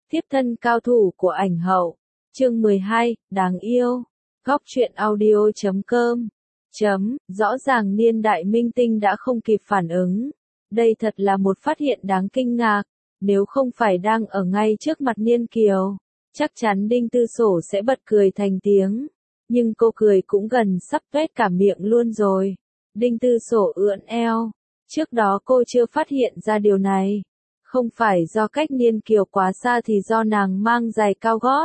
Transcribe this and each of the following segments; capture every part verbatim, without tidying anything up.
Tiếp thân cao thủ của ảnh hậu. Chương mười hai, đáng yêu. Góc truyện audio chấm com. Chấm, rõ ràng niên đại minh tinh đã không kịp phản ứng. Đây thật là một phát hiện đáng kinh ngạc. Nếu không phải đang ở ngay trước mặt Niên Kiều, chắc chắn Đinh Tư Sổ sẽ bật cười thành tiếng. Nhưng cô cười cũng gần sắp tuét cả miệng luôn rồi. Đinh Tư Sổ ưỡn eo. Trước đó cô chưa phát hiện ra điều này. Không phải do cách Niên Kiều quá xa thì do nàng mang giày cao gót.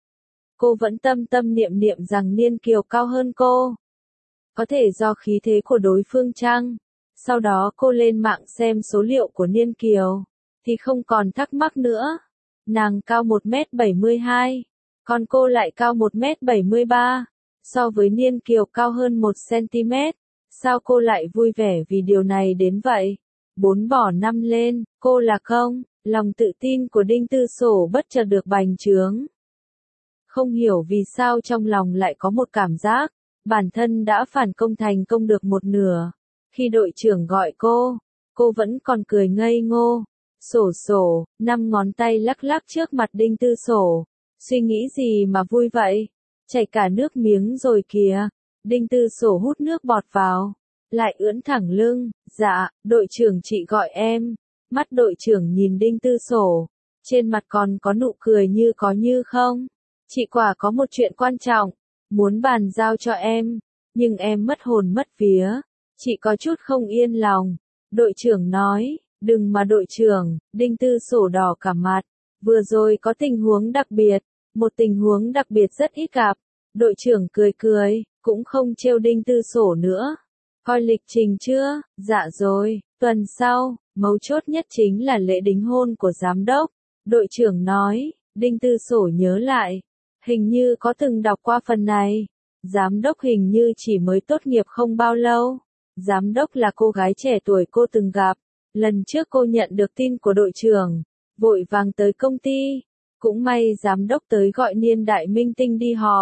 Cô vẫn tâm tâm niệm niệm rằng Niên Kiều cao hơn cô. Có thể do khí thế của đối phương chăng? Sau đó cô lên mạng xem số liệu của Niên Kiều, thì không còn thắc mắc nữa. Nàng cao một mét bảy mươi hai, còn cô lại cao một mét bảy mươi ba. So với Niên Kiều cao hơn một xăng-ti-mét. Sao cô lại vui vẻ vì điều này đến vậy? Bốn bỏ năm lên, cô là không, lòng tự tin của Đinh Tư Sổ bất chợt được bành trướng. Không hiểu vì sao trong lòng lại có một cảm giác, bản thân đã phản công thành công được một nửa. Khi đội trưởng gọi cô, cô vẫn còn cười ngây ngô. Sổ sổ, năm ngón tay lắc lắc trước mặt Đinh Tư Sổ. Suy nghĩ gì mà vui vậy? Chảy cả nước miếng rồi kìa. Đinh Tư Sổ hút nước bọt vào, lại ưỡn thẳng lưng. Dạ, đội trưởng chị gọi em. Mắt đội trưởng nhìn Đinh Tư Sổ, trên mặt còn có nụ cười như có như không. Chị quả có một chuyện quan trọng, muốn bàn giao cho em, nhưng em mất hồn mất vía. Chị có chút không yên lòng. Đội trưởng nói, đừng mà đội trưởng. Đinh Tư Sổ đỏ cả mặt. Vừa rồi có tình huống đặc biệt, một tình huống đặc biệt rất ít gặp. Đội trưởng cười cười, cũng không trêu Đinh Tư Sổ nữa. Coi lịch trình chưa? Dạ rồi, tuần sau, mấu chốt nhất chính là lễ đính hôn của giám đốc. Đội trưởng nói. Đinh Tư Sổ nhớ lại, hình như có từng đọc qua phần này. Giám đốc hình như chỉ mới tốt nghiệp không bao lâu. Giám đốc là cô gái trẻ tuổi cô từng gặp. Lần trước cô nhận được tin của đội trưởng, vội vàng tới công ty. Cũng may giám đốc tới gọi niên đại minh tinh đi họp.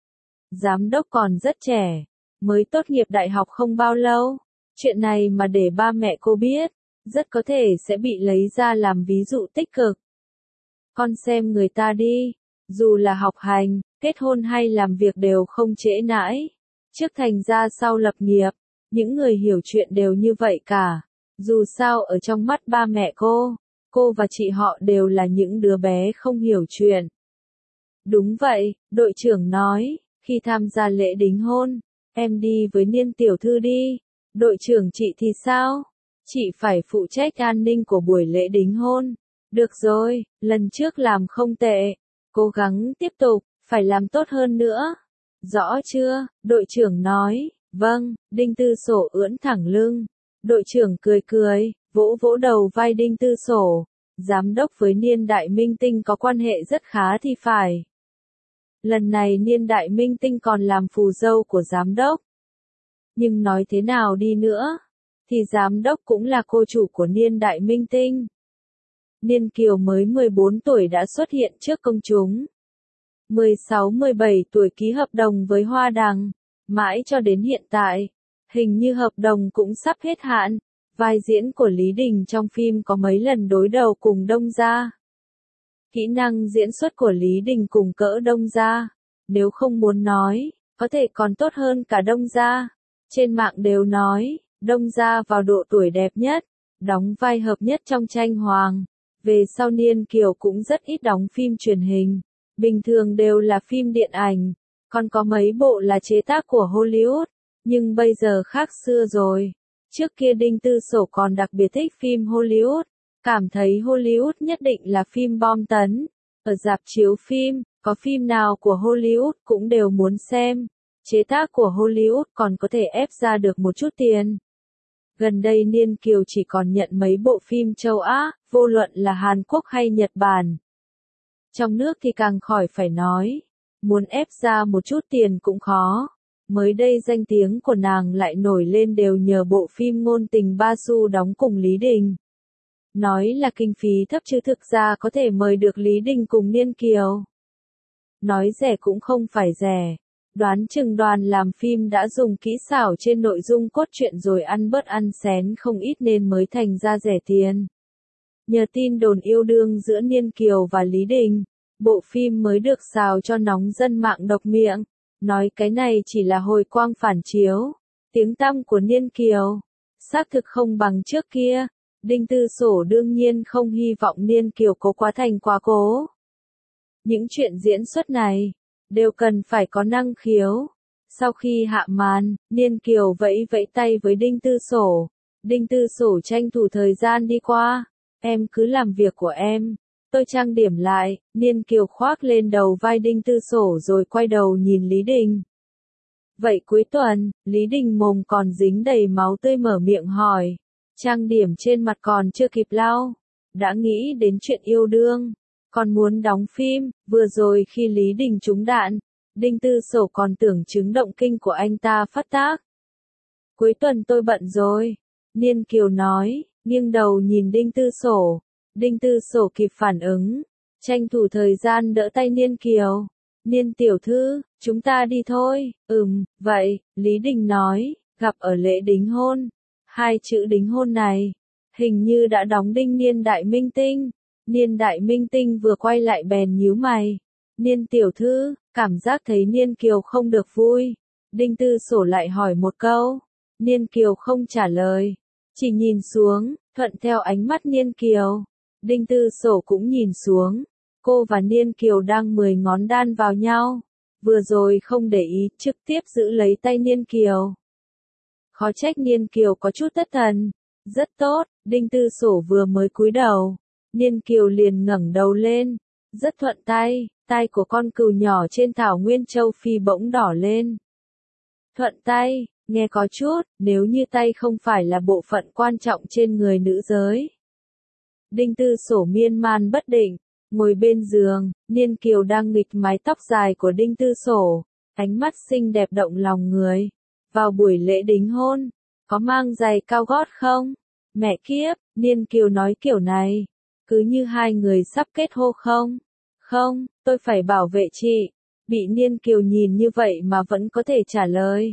Giám đốc còn rất trẻ, mới tốt nghiệp đại học không bao lâu. Chuyện này mà để ba mẹ cô biết, rất có thể sẽ bị lấy ra làm ví dụ tích cực. Con xem người ta đi, dù là học hành, kết hôn hay làm việc đều không trễ nãi. Trước thành ra sau lập nghiệp, những người hiểu chuyện đều như vậy cả. Dù sao ở trong mắt ba mẹ cô, cô và chị họ đều là những đứa bé không hiểu chuyện. Đúng vậy, đội trưởng nói, khi tham gia lễ đính hôn, em đi với Niên tiểu thư đi. Đội trưởng chị thì sao? Chị phải phụ trách an ninh của buổi lễ đính hôn. Được rồi, lần trước làm không tệ. Cố gắng tiếp tục, phải làm tốt hơn nữa. Rõ chưa? Đội trưởng nói. Vâng. Đinh Tư Sổ ưỡn thẳng lưng. Đội trưởng cười cười, vỗ vỗ đầu vai Đinh Tư Sổ. Giám đốc với niên đại minh tinh có quan hệ rất khá thì phải. Lần này niên đại minh tinh còn làm phù dâu của giám đốc. Nhưng nói thế nào đi nữa, thì giám đốc cũng là cô chủ của niên đại minh tinh. Niên Kiều mới mười bốn tuổi đã xuất hiện trước công chúng. mười sáu mười bảy tuổi ký hợp đồng với Hoa Đằng. Mãi cho đến hiện tại, hình như hợp đồng cũng sắp hết hạn. Vai diễn của Lý Đình trong phim có mấy lần đối đầu cùng Đông Gia. Kỹ năng diễn xuất của Lý Đình cùng cỡ Đông Gia, nếu không muốn nói, có thể còn tốt hơn cả Đông Gia. Trên mạng đều nói, Đông Gia vào độ tuổi đẹp nhất, đóng vai hợp nhất trong tranh Hoàng. Về sau Niên Kiều cũng rất ít đóng phim truyền hình, bình thường đều là phim điện ảnh, còn có mấy bộ là chế tác của Hollywood, nhưng bây giờ khác xưa rồi. Trước kia Đinh Tư Sổ còn đặc biệt thích phim Hollywood, cảm thấy Hollywood nhất định là phim bom tấn. Ở rạp chiếu phim, có phim nào của Hollywood cũng đều muốn xem. Chế tác của Hollywood còn có thể ép ra được một chút tiền. Gần đây Niên Kiều chỉ còn nhận mấy bộ phim châu Á, vô luận là Hàn Quốc hay Nhật Bản. Trong nước thì càng khỏi phải nói, muốn ép ra một chút tiền cũng khó. Mới đây danh tiếng của nàng lại nổi lên đều nhờ bộ phim Ngôn tình Ba Xu đóng cùng Lý Đình. Nói là kinh phí thấp chứ thực ra có thể mời được Lý Đình cùng Niên Kiều. Nói rẻ cũng không phải rẻ. Đoán chừng đoàn làm phim đã dùng kỹ xảo trên nội dung cốt truyện rồi ăn bớt ăn xén không ít nên mới thành ra rẻ tiền. Nhờ tin đồn yêu đương giữa Niên Kiều và Lý Đình, bộ phim mới được xào cho nóng dân mạng độc miệng, nói cái này chỉ là hồi quang phản chiếu, tiếng tăm của Niên Kiều xác thực không bằng trước kia. Đinh Tư Sổ đương nhiên không hy vọng Niên Kiều cố quá thành quá cố. Những chuyện diễn xuất này đều cần phải có năng khiếu. Sau khi hạ màn, Niên Kiều vẫy vẫy tay với Đinh Tư Sổ. Đinh Tư Sổ tranh thủ thời gian đi qua. Em cứ làm việc của em. Tôi trang điểm lại. Niên Kiều khoác lên đầu vai Đinh Tư Sổ rồi quay đầu nhìn Lý Đình. Vậy cuối tuần, Lý Đình mồm còn dính đầy máu tươi mở miệng hỏi. Trang điểm trên mặt còn chưa kịp lau. Đã nghĩ đến chuyện yêu đương. Còn muốn đóng phim. Vừa rồi khi Lý Đình trúng đạn, Đinh Tư Sổ còn tưởng chứng động kinh của anh ta phát tác. Cuối tuần tôi bận rồi. Niên Kiều nói, nghiêng đầu nhìn Đinh Tư Sổ. Đinh Tư Sổ kịp phản ứng. Tranh thủ thời gian đỡ tay Niên Kiều. Niên tiểu thư, chúng ta đi thôi. Ừm, vậy, Lý Đình nói, gặp ở lễ đính hôn. Hai chữ đính hôn này, hình như đã đóng đinh Niên Đại Minh Tinh. Niên Đại Minh Tinh vừa quay lại bèn nhíu mày. Niên tiểu thư, cảm giác thấy Niên Kiều không được vui. Đinh Tư Sổ lại hỏi một câu. Niên Kiều không trả lời, chỉ nhìn xuống, thuận theo ánh mắt Niên Kiều. Đinh Tư Sổ cũng nhìn xuống. Cô và Niên Kiều đang mười ngón đan vào nhau. Vừa rồi không để ý, trực tiếp giữ lấy tay Niên Kiều. Khó trách Niên Kiều có chút thất thần. Rất tốt, Đinh Tư Sổ vừa mới cúi đầu. Niên Kiều liền ngẩng đầu lên. Rất thuận tay, tai của con cừu nhỏ trên thảo nguyên châu Phi bỗng đỏ lên. Thuận tay, nghe có chút, nếu như tay không phải là bộ phận quan trọng trên người nữ giới. Đinh Tư Sổ miên man bất định, ngồi bên giường, Niên Kiều đang nghịch mái tóc dài của Đinh Tư Sổ, ánh mắt xinh đẹp động lòng người. Vào buổi lễ đính hôn, có mang giày cao gót không? Mẹ kiếp, Niên Kiều nói kiểu này, cứ như hai người sắp kết hôn không? Không, tôi phải bảo vệ chị. Bị Niên Kiều nhìn như vậy mà vẫn có thể trả lời.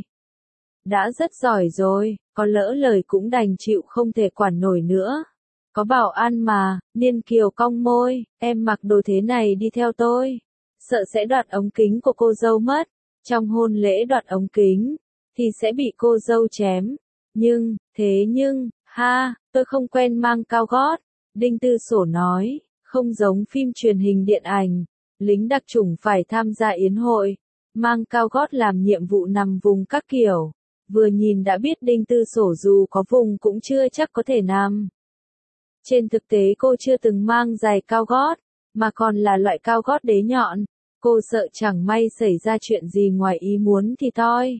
Đã rất giỏi rồi, có lỡ lời cũng đành chịu không thể quản nổi nữa. Có bảo an mà. Niên Kiều cong môi, em mặc đồ thế này đi theo tôi. Sợ sẽ đoạt ống kính của cô dâu mất. Trong hôn lễ đoạt ống kính, thì sẽ bị cô dâu chém. Nhưng, thế nhưng, ha, tôi không quen mang cao gót. Đinh Tư Sổ nói, không giống phim truyền hình điện ảnh. Lính đặc chủng phải tham gia yến hội. Mang cao gót làm nhiệm vụ nằm vùng các kiểu. Vừa nhìn đã biết Đinh Tư Sổ dù có vùng cũng chưa chắc có thể nằm. Trên thực tế cô chưa từng mang giày cao gót, mà còn là loại cao gót đế nhọn. Cô sợ chẳng may xảy ra chuyện gì ngoài ý muốn thì toi.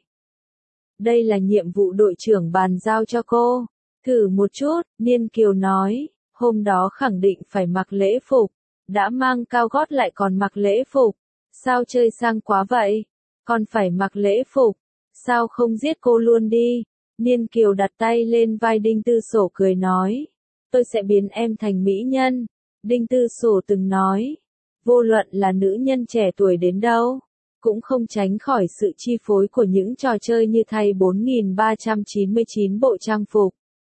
Đây là nhiệm vụ đội trưởng bàn giao cho cô. Thử một chút, Niên Kiều nói, hôm đó khẳng định phải mặc lễ phục. Đã mang cao gót lại còn mặc lễ phục. Sao chơi sang quá vậy? Còn phải mặc lễ phục. Sao không giết cô luôn đi? Niên Kiều đặt tay lên vai Đinh Tư Sổ cười nói. Tôi sẽ biến em thành mỹ nhân. Đinh Tư Sổ từng nói. Vô luận là nữ nhân trẻ tuổi đến đâu, cũng không tránh khỏi sự chi phối của những trò chơi như thay bốn nghìn ba trăm chín mươi chín bộ trang phục.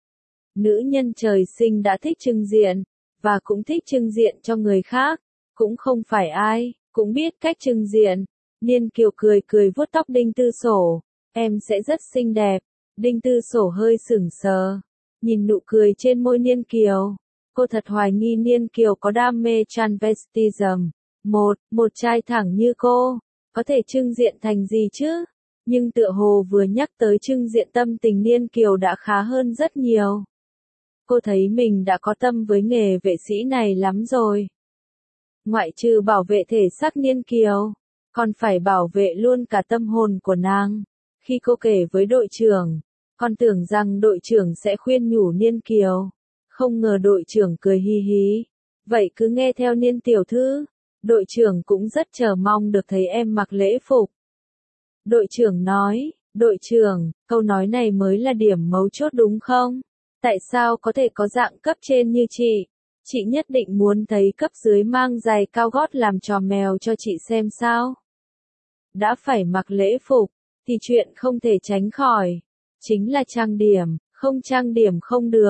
Nữ nhân trời sinh đã thích trưng diện, và cũng thích trưng diện cho người khác. Cũng không phải ai, cũng biết cách trưng diện. Niên Kiều cười cười vuốt tóc Đinh Tư Sổ. Em sẽ rất xinh đẹp. Đinh Tư Sổ hơi sững sờ. Nhìn nụ cười trên môi Niên Kiều. Cô thật hoài nghi Niên Kiều có đam mê transvestism. Một, một trai thẳng như cô, có thể trưng diện thành gì chứ? Nhưng tựa hồ vừa nhắc tới trưng diện tâm tình Niên Kiều đã khá hơn rất nhiều. Cô thấy mình đã có tâm với nghề vệ sĩ này lắm rồi. Ngoại trừ bảo vệ thể xác Niên Kiều, còn phải bảo vệ luôn cả tâm hồn của nàng. Khi cô kể với đội trưởng, còn tưởng rằng đội trưởng sẽ khuyên nhủ Niên Kiều. Không ngờ đội trưởng cười hi hí. Vậy cứ nghe theo Niên tiểu thư. Đội trưởng cũng rất chờ mong được thấy em mặc lễ phục. Đội trưởng nói, đội trưởng, câu nói này mới là điểm mấu chốt đúng không? Tại sao có thể có dạng cấp trên như chị? Chị nhất định muốn thấy cấp dưới mang giày cao gót làm trò mèo cho chị xem sao? Đã phải mặc lễ phục, thì chuyện không thể tránh khỏi. Chính là trang điểm, không trang điểm không được.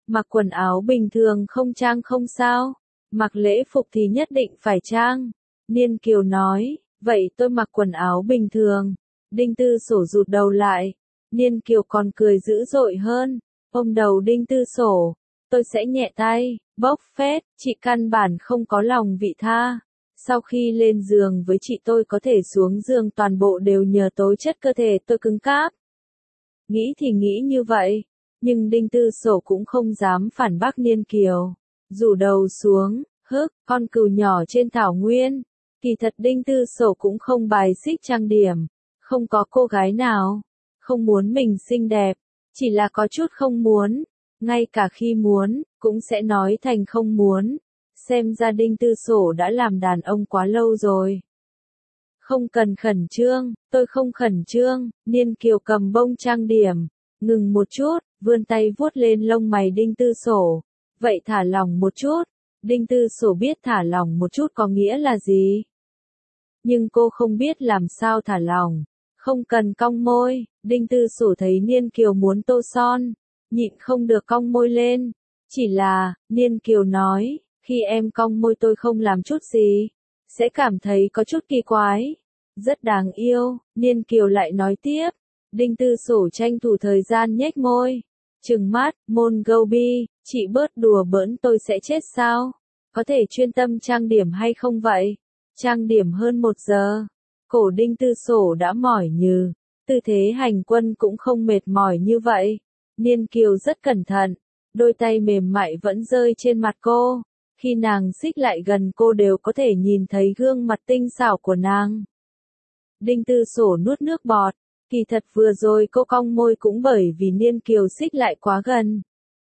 Mặc quần áo bình thường không trang không sao, mặc lễ phục thì nhất định phải trang. Niên Kiều nói, vậy tôi mặc quần áo bình thường. Đinh Tư Sổ rụt đầu lại. Niên Kiều còn cười dữ dội hơn, ôm đầu Đinh Tư Sổ. Tôi sẽ nhẹ tay, bốc phét, chị căn bản không có lòng vị tha. Sau khi lên giường với chị tôi có thể xuống giường toàn bộ đều nhờ tố chất cơ thể tôi cứng cáp. Nghĩ thì nghĩ như vậy, nhưng Đinh Tư Sổ cũng không dám phản bác Niên Kiều. Rủ đầu xuống, hức, con cừu nhỏ trên thảo nguyên. Kỳ thật Đinh Tư Sổ cũng không bài xích trang điểm. Không có cô gái nào không muốn mình xinh đẹp, chỉ là có chút không muốn. Ngay cả khi muốn, cũng sẽ nói thành không muốn. Xem ra Đinh Tư Sổ đã làm đàn ông quá lâu rồi. Không cần khẩn trương, tôi không khẩn trương. Niên Kiều cầm bông trang điểm, ngừng một chút, vươn tay vuốt lên lông mày Đinh Tư Sổ. Vậy thả lỏng một chút. Đinh Tư Sổ biết thả lỏng một chút có nghĩa là gì. Nhưng cô không biết làm sao thả lỏng. Không cần cong môi. Đinh Tư Sổ thấy Niên Kiều muốn tô son, nhịn không được cong môi lên. Chỉ là, Niên Kiều nói, khi em cong môi tôi không làm chút gì, sẽ cảm thấy có chút kỳ quái. Rất đáng yêu. Niên Kiều lại nói tiếp. Đinh Tư Sổ tranh thủ thời gian nhếch môi, trừng mắt, môn Gobi, chị bớt đùa bỡn tôi sẽ chết sao? Có thể chuyên tâm trang điểm hay không vậy? Trang điểm hơn một giờ. Cổ Đinh Tư Sổ đã mỏi nhừ. Tư thế hành quân cũng không mệt mỏi như vậy. Niên Kiều rất cẩn thận. Đôi tay mềm mại vẫn rơi trên mặt cô. Khi nàng xích lại gần cô đều có thể nhìn thấy gương mặt tinh xảo của nàng. Đinh Tư Sổ nuốt nước bọt. Kỳ thật vừa rồi cô cong môi cũng bởi vì Niên Kiều xích lại quá gần.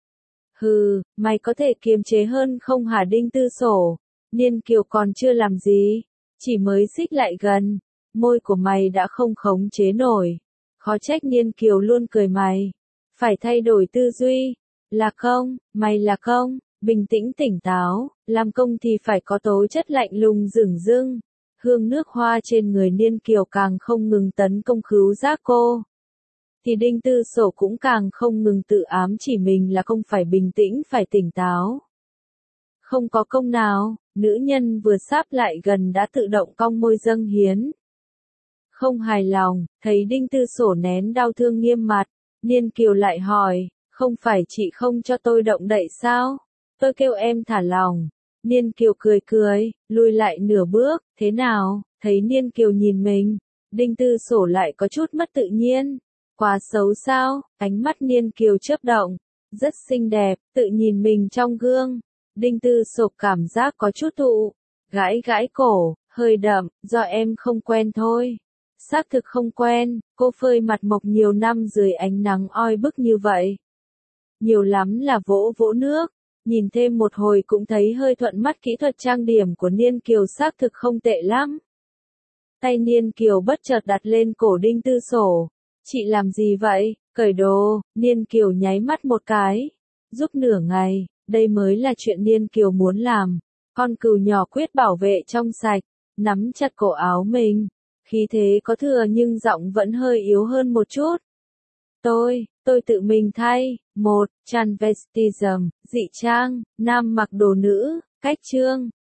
Hừ, mày có thể kiềm chế hơn không hả Đinh Tư Sổ? Niên Kiều còn chưa làm gì, chỉ mới xích lại gần. Môi của mày đã không khống chế nổi. Khó trách Niên Kiều luôn cười mày. Phải thay đổi tư duy. Là không, mày là không, bình tĩnh tỉnh táo, làm công thì phải có tố chất lạnh lùng dửng dưng. Hương nước hoa trên người Niên Kiều càng không ngừng tấn công khứu giác cô. Thì Đinh Tư Sổ cũng càng không ngừng tự ám chỉ mình là không phải bình tĩnh phải tỉnh táo. Không có công nào, nữ nhân vừa sáp lại gần đã tự động cong môi dâng hiến. Không hài lòng, thấy Đinh Tư Sổ nén đau thương nghiêm mặt, Niên Kiều lại hỏi, không phải chị không cho tôi động đậy sao? Tôi kêu em thả lòng. Niên Kiều cười cười, lùi lại nửa bước, thế nào? Thấy Niên Kiều nhìn mình, Đinh Tư Sổ lại có chút mất tự nhiên. Quá xấu sao? Ánh mắt Niên Kiều chớp động, rất xinh đẹp, tự nhìn mình trong gương. Đinh Tư Sổ cảm giác có chút thụ, gãi gãi cổ, hơi đậm, do em không quen thôi. Xác thực không quen, cô phơi mặt mộc nhiều năm dưới ánh nắng oi bức như vậy. Nhiều lắm là vỗ vỗ nước, nhìn thêm một hồi cũng thấy hơi thuận mắt. Kỹ thuật trang điểm của Niên Kiều xác thực không tệ lắm. Tay Niên Kiều bất chợt đặt lên cổ Đinh Tư Sổ. Chị làm gì vậy? Cởi đồ. Niên Kiều nháy mắt một cái. Giúp nửa ngày, đây mới là chuyện Niên Kiều muốn làm. Con cừu nhỏ quyết bảo vệ trong sạch, nắm chặt cổ áo mình. Khí thế có thừa nhưng giọng vẫn hơi yếu hơn một chút. Tôi, tôi tự mình thay. Một, transvestism, dị trang, nam mặc đồ nữ, cách chương.